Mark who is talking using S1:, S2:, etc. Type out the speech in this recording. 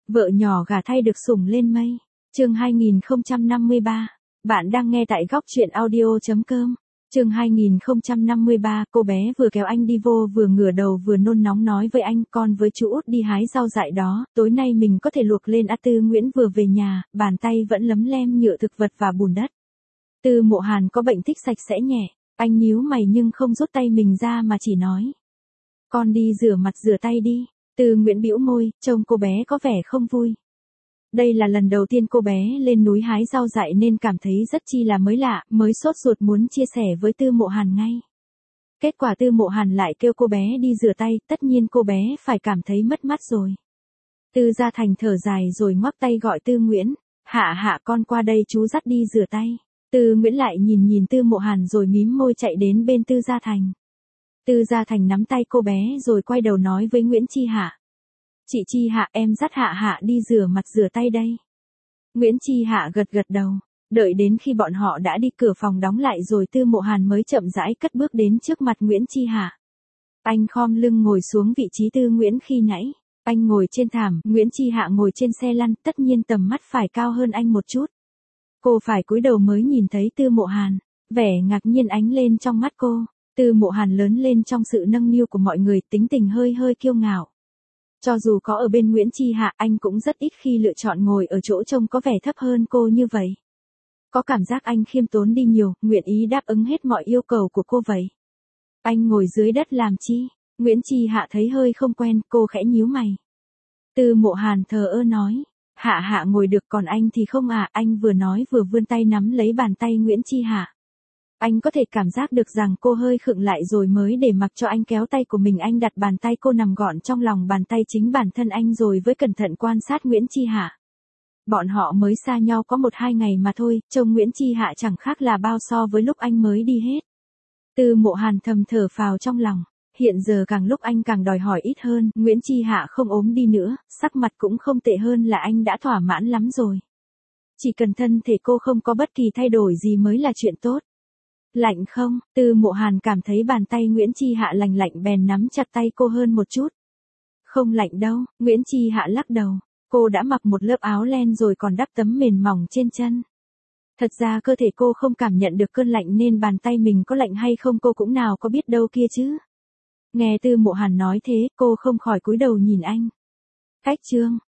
S1: Vợ nhỏ gả thay được sủng lên mây. Chương 2053. Bạn đang nghe tại góc truyện audio.com. Chương 2053, cô bé vừa kéo anh đi vô vừa ngửa đầu vừa nôn nóng nói với anh, con với chú Út đi hái rau dại đó, tối nay mình có thể luộc lên. Tư Nguyễn vừa về nhà, bàn tay vẫn lấm lem nhựa thực vật và bùn đất. Tư Mộ Hàn có bệnh thích sạch sẽ nhẹ, anh nhíu mày nhưng không rút tay mình ra mà chỉ nói. Con đi rửa mặt rửa tay đi. Tư Nguyễn bĩu môi, trông cô bé có vẻ không vui. Đây là lần đầu tiên cô bé lên núi hái rau dại nên cảm thấy rất chi là mới lạ, mới sốt ruột muốn chia sẻ với Tư Mộ Hàn ngay. Kết quả Tư Mộ Hàn lại kêu cô bé đi rửa tay, tất nhiên cô bé phải cảm thấy mất mát rồi. Tư Gia Thành thở dài rồi ngoắc tay gọi Tư Nguyễn, hạ con qua đây chú dắt đi rửa tay. Tư Nguyễn lại nhìn Tư Mộ Hàn rồi mím môi chạy đến bên Tư Gia Thành. Tư Gia Thành nắm tay cô bé rồi quay đầu nói với Nguyễn Chi Hạ. Chị Chi Hạ, em dắt Hạ đi rửa mặt rửa tay đây. Nguyễn Chi Hạ gật đầu. Đợi đến khi bọn họ đã đi cửa phòng đóng lại rồi Tư Mộ Hàn mới chậm rãi cất bước đến trước mặt Nguyễn Chi Hạ. Anh khom lưng ngồi xuống vị trí Tư Nguyễn khi nãy. Anh ngồi trên thảm, Nguyễn Chi Hạ ngồi trên xe lăn, tất nhiên tầm mắt phải cao hơn anh một chút. Cô phải cúi đầu mới nhìn thấy Tư Mộ Hàn. Vẻ ngạc nhiên ánh lên trong mắt cô. Tư Mộ Hàn lớn lên trong sự nâng niu của mọi người, tính tình hơi kiêu ngạo. Cho dù có ở bên Nguyễn Chi Hạ, anh cũng rất ít khi lựa chọn ngồi ở chỗ trông có vẻ thấp hơn cô như vậy. Có cảm giác anh khiêm tốn đi nhiều, nguyện ý đáp ứng hết mọi yêu cầu của cô vậy. Anh ngồi dưới đất làm chi? Nguyễn Chi Hạ thấy hơi không quen, cô khẽ nhíu mày. Tư Mộ Hàn thờ ơ nói, Hạ ngồi được còn anh thì không à, anh vừa nói vừa vươn tay nắm lấy bàn tay Nguyễn Chi Hạ. Anh có thể cảm giác được rằng cô hơi khựng lại rồi mới để mặc cho anh kéo tay của mình. Anh đặt bàn tay cô nằm gọn trong lòng bàn tay chính bản thân anh rồi với cẩn thận quan sát Nguyễn Chi Hạ. Bọn họ mới xa nhau có 1-2 ngày mà thôi, trông Nguyễn Chi Hạ chẳng khác là bao so với lúc anh mới đi hết. Tư Mộ Hàn thầm thở phào trong lòng, hiện giờ càng lúc anh càng đòi hỏi ít hơn, Nguyễn Chi Hạ không ốm đi nữa, sắc mặt cũng không tệ hơn là anh đã thỏa mãn lắm rồi. Chỉ cần thân thể cô không có bất kỳ thay đổi gì mới là chuyện tốt. Lạnh không? Tư Mộ Hàn cảm thấy bàn tay Nguyễn Chi Hạ lạnh bèn nắm chặt tay cô hơn một chút. Không lạnh đâu, Nguyễn Chi Hạ lắc đầu. Cô đã mặc một lớp áo len rồi còn đắp tấm mền mỏng trên chân. Thật ra cơ thể cô không cảm nhận được cơn lạnh nên bàn tay mình có lạnh hay không cô cũng nào có biết đâu kia chứ. Nghe Tư Mộ Hàn nói thế, cô không khỏi cúi đầu nhìn anh. Cách chương.